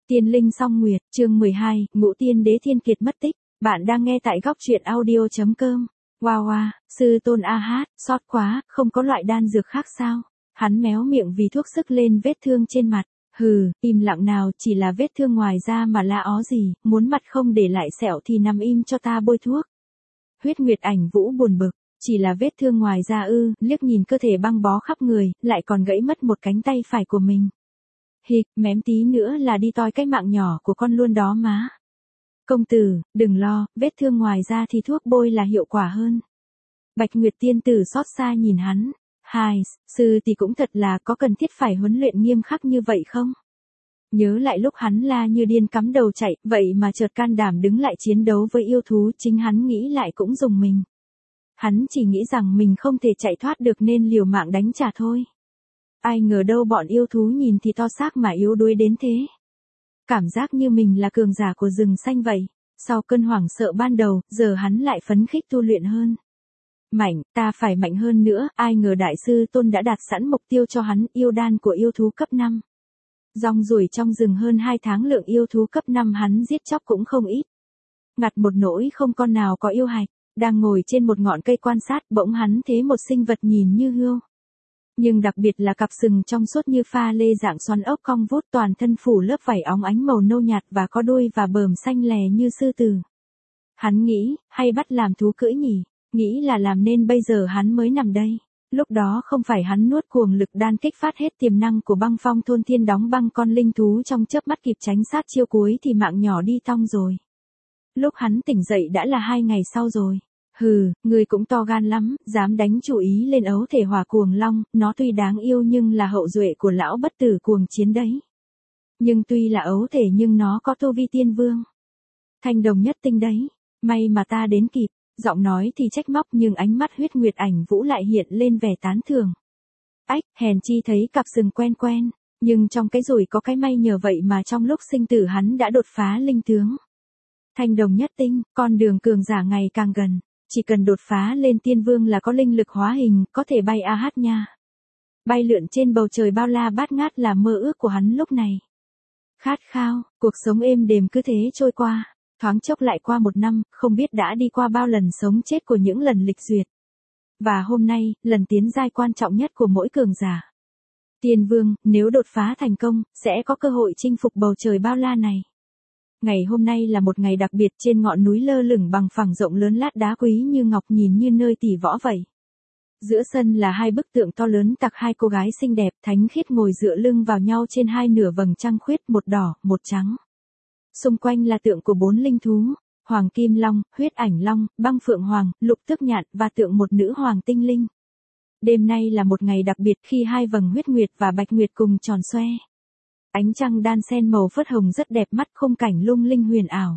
Tiên linh song nguyệt, chương 12, Ngũ Tiên Đế Thiên Kiệt mất tích. Bạn đang nghe tại góc truyện audio.com. Wow wow, sư tôn a hát, xót quá, không có loại đan dược khác sao? Hắn méo miệng vì thuốc sức lên vết thương trên mặt. Hừ, im lặng nào, chỉ là vết thương ngoài da mà la ó gì, muốn mặt không để lại sẹo thì nằm im cho ta bôi thuốc. Huyết Nguyệt Ảnh Vũ buồn bực, chỉ là vết thương ngoài da ư? Liếc nhìn cơ thể băng bó khắp người, lại còn gãy mất một cánh tay phải của mình. Hịch, mém tí nữa là đi toi cái mạng nhỏ của con luôn đó má. Công tử, đừng lo, vết thương ngoài da thì thuốc bôi là hiệu quả hơn. Bạch Nguyệt tiên tử xót xa nhìn hắn. Hai, sư thì cũng thật là có cần thiết phải huấn luyện nghiêm khắc như vậy không? Nhớ lại lúc hắn la như điên cắm đầu chạy, vậy mà chợt can đảm đứng lại chiến đấu với yêu thú, chính hắn nghĩ lại cũng rùng mình. Hắn chỉ nghĩ rằng mình không thể chạy thoát được nên liều mạng đánh trả thôi. Ai ngờ đâu bọn yêu thú nhìn thì to xác mà yếu đuối đến thế. Cảm giác như mình là cường giả của rừng xanh vậy. Sau cơn hoảng sợ ban đầu, giờ hắn lại phấn khích tu luyện hơn. Mạnh, ta phải mạnh hơn nữa, ai ngờ đại sư tôn đã đặt sẵn mục tiêu cho hắn, yêu đan của yêu thú cấp 5. Rong ruổi trong rừng hơn 2 tháng, lượng yêu thú cấp 5 hắn giết chóc cũng không ít. Ngặt một nỗi không con nào có yêu hạch, đang ngồi trên một ngọn cây quan sát, bỗng hắn thấy một sinh vật nhìn như hươu. Nhưng đặc biệt là cặp sừng trong suốt như pha lê dạng xoắn ốc cong vút, toàn thân phủ lớp vảy óng ánh màu nâu nhạt và có đuôi và bờm xanh lè như sư tử. Hắn nghĩ, hay bắt làm thú cưỡi nhỉ, nghĩ là làm nên bây giờ hắn mới nằm đây. Lúc đó không phải hắn nuốt cuồng lực đan kích phát hết tiềm năng của băng phong thôn thiên đóng băng con linh thú trong chớp mắt kịp tránh sát chiêu cuối thì mạng nhỏ đi tong rồi. Lúc hắn tỉnh dậy đã là 2 ngày sau rồi. Hừ, người cũng to gan lắm, dám đánh chủ ý lên ấu thể hỏa cuồng long, nó tuy đáng yêu nhưng là hậu duệ của lão bất tử cuồng chiến đấy. Nhưng tuy là ấu thể nhưng nó có tu vi tiên vương. Thanh đồng nhất tinh đấy, may mà ta đến kịp, giọng nói thì trách móc nhưng ánh mắt Huyết Nguyệt Ảnh Vũ lại hiện lên vẻ tán thưởng. Ách, hèn chi thấy cặp sừng quen quen, nhưng trong cái rủi có cái may nhờ vậy mà trong lúc sinh tử hắn đã đột phá linh tướng. Thanh đồng nhất tinh, con đường cường giả ngày càng gần. Chỉ cần đột phá lên tiên vương là có linh lực hóa hình, có thể bay a hát nha. Bay lượn trên bầu trời bao la bát ngát là mơ ước của hắn lúc này. Khát khao, cuộc sống êm đềm cứ thế trôi qua, thoáng chốc lại qua 1 năm, không biết đã đi qua bao lần sống chết của những lần lịch duyệt. Và hôm nay, lần tiến giai quan trọng nhất của mỗi cường giả. Tiên vương, nếu đột phá thành công, sẽ có cơ hội chinh phục bầu trời bao la này. Ngày hôm nay là một ngày đặc biệt, trên ngọn núi lơ lửng bằng phẳng rộng lớn lát đá quý như ngọc nhìn như nơi tỷ võ vậy. Giữa sân là 2 bức tượng to lớn tặc 2 cô gái xinh đẹp thánh khiết ngồi dựa lưng vào nhau trên 2 nửa vầng trăng khuyết, một đỏ, một trắng. Xung quanh là tượng của 4 linh thú, Hoàng Kim Long, Huyết Ảnh Long, Băng Phượng Hoàng, Lục Tước Nhạn và tượng một nữ hoàng tinh linh. Đêm nay là một ngày đặc biệt khi 2 vầng huyết nguyệt và bạch nguyệt cùng tròn xoe. Ánh trăng đan xen màu phớt hồng rất đẹp mắt, khung cảnh lung linh huyền ảo.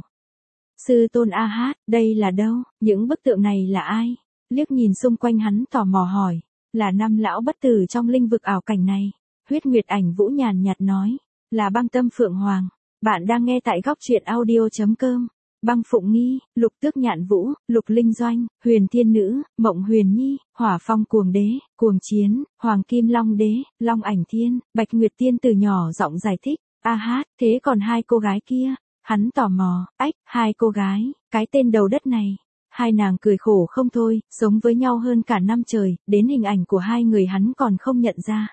Sư tôn a hát, đây là đâu? Những bức tượng này là ai? Liếc nhìn xung quanh hắn tò mò hỏi. Là 5 lão bất tử trong linh vực ảo cảnh này. Huyết Nguyệt Ảnh Vũ nhàn nhạt nói. Là Băng Tâm Phượng Hoàng. Bạn đang nghe tại góc truyện audio.com. Băng Phụng Nghi, Lục Tước Nhạn Vũ, Lục Linh Doanh, Huyền Thiên Nữ, Mộng Huyền Nhi, Hỏa Phong Cuồng Đế, Cuồng Chiến, Hoàng Kim Long Đế, Long Ảnh Thiên, Bạch Nguyệt Tiên từ nhỏ giọng giải thích. A hát, thế còn 2 cô gái kia? Hắn tò mò. Ách, 2 cô gái, cái tên đầu đất này. 2 nàng cười khổ không thôi, sống với nhau hơn cả năm trời, đến hình ảnh của 2 người hắn còn không nhận ra.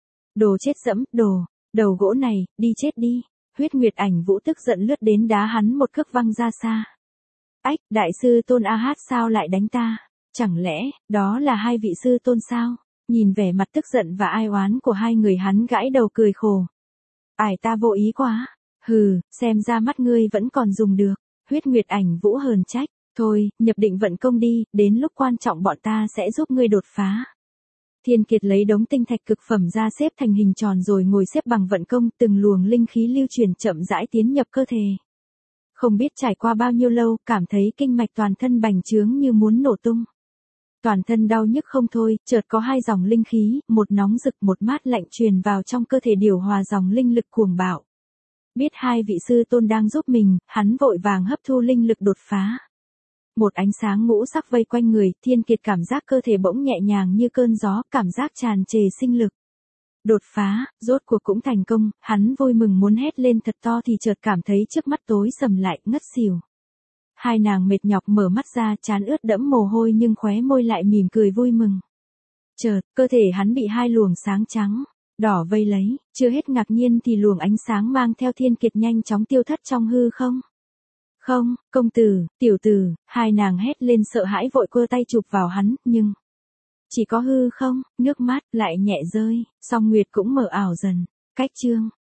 Đồ chết dẫm, đồ, đầu gỗ này, đi chết đi. Huyết Nguyệt Ảnh Vũ tức giận lướt đến đá hắn một cước văng ra xa. Ách, đại sư tôn a hát sao lại đánh ta? Chẳng lẽ, đó là 2 vị sư tôn sao? Nhìn vẻ mặt tức giận và ai oán của 2 người hắn gãi đầu cười khổ. Ải ta vô ý quá. Hừ, xem ra mắt ngươi vẫn còn dùng được. Huyết Nguyệt Ảnh Vũ hờn trách. Thôi, nhập định vận công đi, đến lúc quan trọng bọn ta sẽ giúp ngươi đột phá. Thiên Kiệt lấy đống tinh thạch cực phẩm ra xếp thành hình tròn rồi ngồi xếp bằng vận công, từng luồng linh khí lưu truyền chậm rãi tiến nhập cơ thể. Không biết trải qua bao nhiêu lâu, cảm thấy kinh mạch toàn thân bành trướng như muốn nổ tung. Toàn thân đau nhức không thôi, chợt có 2 dòng linh khí, một nóng rực một mát lạnh truyền vào trong cơ thể điều hòa dòng linh lực cuồng bạo. Biết 2 vị sư tôn đang giúp mình, hắn vội vàng hấp thu linh lực đột phá. Một ánh sáng ngũ sắc vây quanh người, Thiên Kiệt cảm giác cơ thể bỗng nhẹ nhàng như cơn gió, cảm giác tràn trề sinh lực. Đột phá, rốt cuộc cũng thành công, hắn vui mừng muốn hét lên thật to thì chợt cảm thấy trước mắt tối sầm lại, ngất xỉu. Hai nàng mệt nhọc mở mắt ra, trán ướt đẫm mồ hôi nhưng khóe môi lại mỉm cười vui mừng. Chợt, cơ thể hắn bị hai luồng sáng trắng, đỏ vây lấy, chưa hết ngạc nhiên thì luồng ánh sáng mang theo Thiên Kiệt nhanh chóng tiêu thất trong hư không. Không, công tử, tiểu tử, hai nàng hét lên sợ hãi vội quơ tay chụp vào hắn, nhưng chỉ có hư không, nước mắt lại nhẹ rơi, song nguyệt cũng mờ ảo dần. Cách chương